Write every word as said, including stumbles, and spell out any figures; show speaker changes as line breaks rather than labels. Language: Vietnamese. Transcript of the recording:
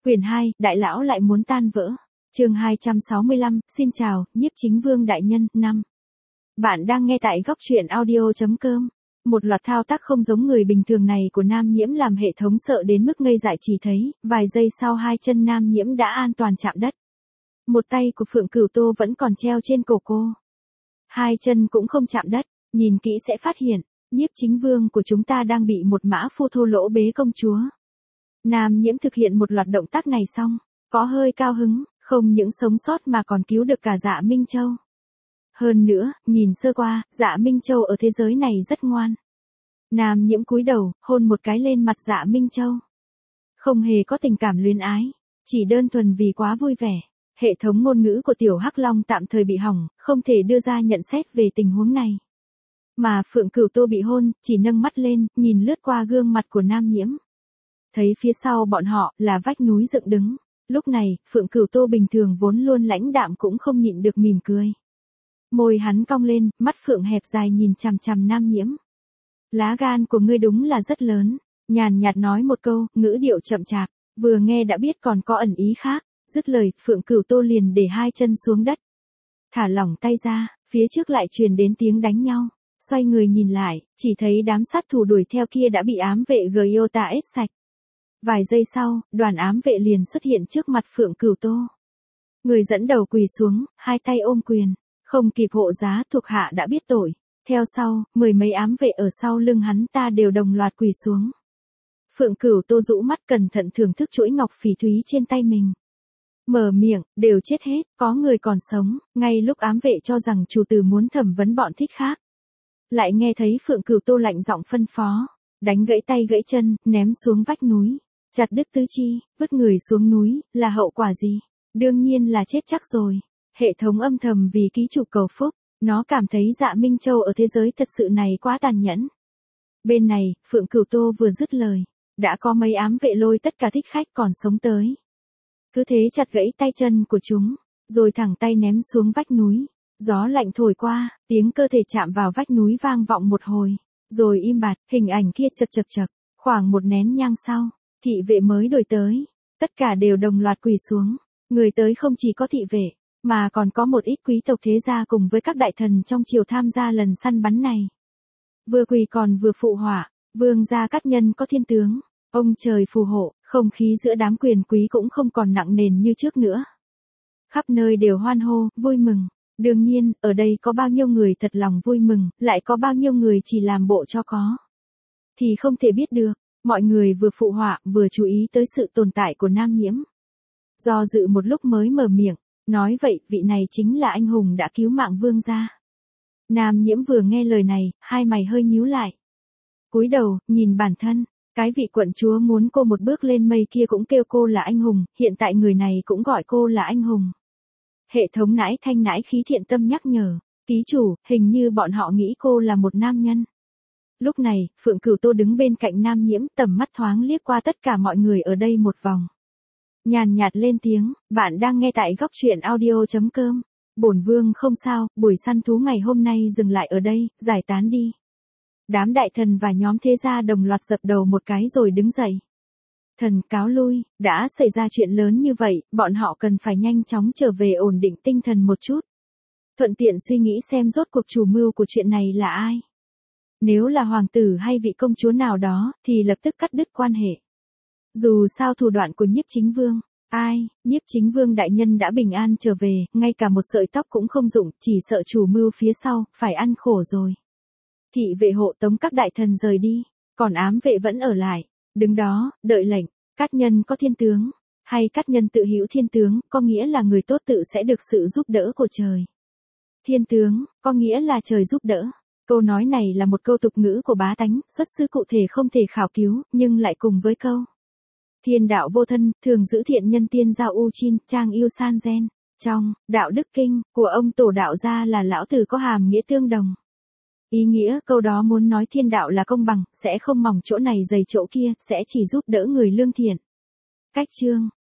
Quyển hai, Đại lão lại muốn tan vỡ. Chương hai trăm sáu mươi lăm, xin chào, Nhiếp Chính Vương đại nhân, năm. Bạn đang nghe tại góc truyện audio chấm com. Một loạt thao tác không giống người bình thường này của Nam Nhiễm làm hệ thống sợ đến mức ngây dại, chỉ thấy, vài giây sau hai chân Nam Nhiễm đã an toàn chạm đất. Một tay của Phượng Cửu Tô vẫn còn treo trên cổ cô. Hai chân cũng không chạm đất, nhìn kỹ sẽ phát hiện, Nhiếp Chính Vương của chúng ta đang bị một mã phu thô lỗ bế công chúa. Nam Nhiễm thực hiện một loạt động tác này xong, có hơi cao hứng, không những sống sót mà còn cứu được cả Dạ Minh Châu. Hơn nữa, nhìn sơ qua, Dạ Minh Châu ở thế giới này rất ngoan. Nam Nhiễm cúi đầu, hôn một cái lên mặt Dạ Minh Châu. Không hề có tình cảm luyến ái, chỉ đơn thuần vì quá vui vẻ. Hệ thống ngôn ngữ của Tiểu Hắc Long tạm thời bị hỏng, không thể đưa ra nhận xét về tình huống này. Mà Phượng Cửu Tô bị hôn, chỉ nâng mắt lên, nhìn lướt qua gương mặt của Nam Nhiễm. Thấy phía sau bọn họ là vách núi dựng đứng. Lúc này, Phượng Cửu Tô bình thường vốn luôn lãnh đạm cũng không nhịn được mỉm cười. Môi hắn cong lên, mắt phượng hẹp dài nhìn chằm chằm Nam Nhiễm. Lá gan của ngươi đúng là rất lớn. Nhàn nhạt nói một câu, ngữ điệu chậm chạp, vừa nghe đã biết còn có ẩn ý khác. Dứt lời, Phượng Cửu Tô liền để hai chân xuống đất. Thả lỏng tay ra, phía trước lại truyền đến tiếng đánh nhau. Xoay người nhìn lại, chỉ thấy đám sát thủ đuổi theo kia đã bị ám vệ Gyota ết sạch. Vài giây sau, đoàn ám vệ liền xuất hiện trước mặt Phượng Cửu Tô. Người dẫn đầu quỳ xuống, hai tay ôm quyền, không kịp hộ giá thuộc hạ đã biết tội. Theo sau, mười mấy ám vệ ở sau lưng hắn ta đều đồng loạt quỳ xuống. Phượng Cửu Tô rũ mắt cẩn thận thưởng thức chuỗi ngọc phỉ thúy trên tay mình. Mở miệng, đều chết hết, có người còn sống, ngay lúc ám vệ cho rằng chủ tử muốn thẩm vấn bọn thích khác. Lại nghe thấy Phượng Cửu Tô lạnh giọng phân phó, đánh gãy tay gãy chân, ném xuống vách núi. Chặt đứt tứ chi, vứt người xuống núi, là hậu quả gì? Đương nhiên là chết chắc rồi. Hệ thống âm thầm vì ký chủ cầu phúc, nó cảm thấy Dạ Minh Châu ở thế giới thật sự này quá tàn nhẫn. Bên này, Phượng Cửu Tô vừa dứt lời, đã có mấy ám vệ lôi tất cả thích khách còn sống tới. Cứ thế chặt gãy tay chân của chúng, rồi thẳng tay ném xuống vách núi. Gió lạnh thổi qua, tiếng cơ thể chạm vào vách núi vang vọng một hồi, rồi im bặt, hình ảnh kia chật chật chật, khoảng một nén nhang sau. Thị vệ mới đổi tới, tất cả đều đồng loạt quỳ xuống, người tới không chỉ có thị vệ, mà còn có một ít quý tộc thế gia cùng với các đại thần trong triều tham gia lần săn bắn này. Vừa quỳ còn vừa phụ họa, vương gia Cát Nhân có thiên tướng, ông trời phù hộ, không khí giữa đám quyền quý cũng không còn nặng nề như trước nữa. Khắp nơi đều hoan hô, vui mừng, đương nhiên, ở đây có bao nhiêu người thật lòng vui mừng, lại có bao nhiêu người chỉ làm bộ cho có. Thì không thể biết được. Mọi người vừa phụ họa, vừa chú ý tới sự tồn tại của Nam Nhiễm. Do dự một lúc mới mở miệng, nói vậy, vị này chính là anh hùng đã cứu mạng vương gia. Nam Nhiễm vừa nghe lời này, hai mày hơi nhíu lại. Cúi đầu, nhìn bản thân, cái vị quận chúa muốn cô một bước lên mây kia cũng kêu cô là anh hùng, hiện tại người này cũng gọi cô là anh hùng. Hệ thống nãi thanh nãi khí thiện tâm nhắc nhở, ký chủ, hình như bọn họ nghĩ cô là một nam nhân. Lúc này, Phượng Cửu Tô đứng bên cạnh Nam Nhiễm, tầm mắt thoáng liếc qua tất cả mọi người ở đây một vòng. Nhàn nhạt lên tiếng, bạn đang nghe tại góc truyện audio chấm com. Bổn vương không sao, buổi săn thú ngày hôm nay dừng lại ở đây, giải tán đi. Đám đại thần và nhóm thế gia đồng loạt dập đầu một cái rồi đứng dậy. Thần cáo lui, đã xảy ra chuyện lớn như vậy, bọn họ cần phải nhanh chóng trở về ổn định tinh thần một chút. Thuận tiện suy nghĩ xem rốt cuộc chủ mưu của chuyện này là ai. Nếu là hoàng tử hay vị công chúa nào đó, thì lập tức cắt đứt quan hệ. Dù sao thủ đoạn của Nhiếp Chính Vương, ai, Nhiếp Chính Vương đại nhân đã bình an trở về, ngay cả một sợi tóc cũng không dụng, chỉ sợ chủ mưu phía sau, phải ăn khổ rồi. Thị vệ hộ tống các đại thần rời đi, còn ám vệ vẫn ở lại, đứng đó, đợi lệnh. Cát Nhân có thiên tướng, hay Cát Nhân tự hữu thiên tướng, có nghĩa là người tốt tự sẽ được sự giúp đỡ của trời. Thiên tướng, có nghĩa là trời giúp đỡ. Câu nói này là một câu tục ngữ của bá tánh, xuất xứ cụ thể không thể khảo cứu, nhưng lại cùng với câu thiên đạo vô thân, thường giữ thiện nhân tiên giao u chin, trang yêu san gen. Trong đạo đức kinh của ông tổ đạo gia là lão tử có hàm nghĩa tương đồng. Ý nghĩa câu đó muốn nói thiên đạo là công bằng, sẽ không mỏng chỗ này dày chỗ kia, sẽ chỉ giúp đỡ người lương thiện. Cách chương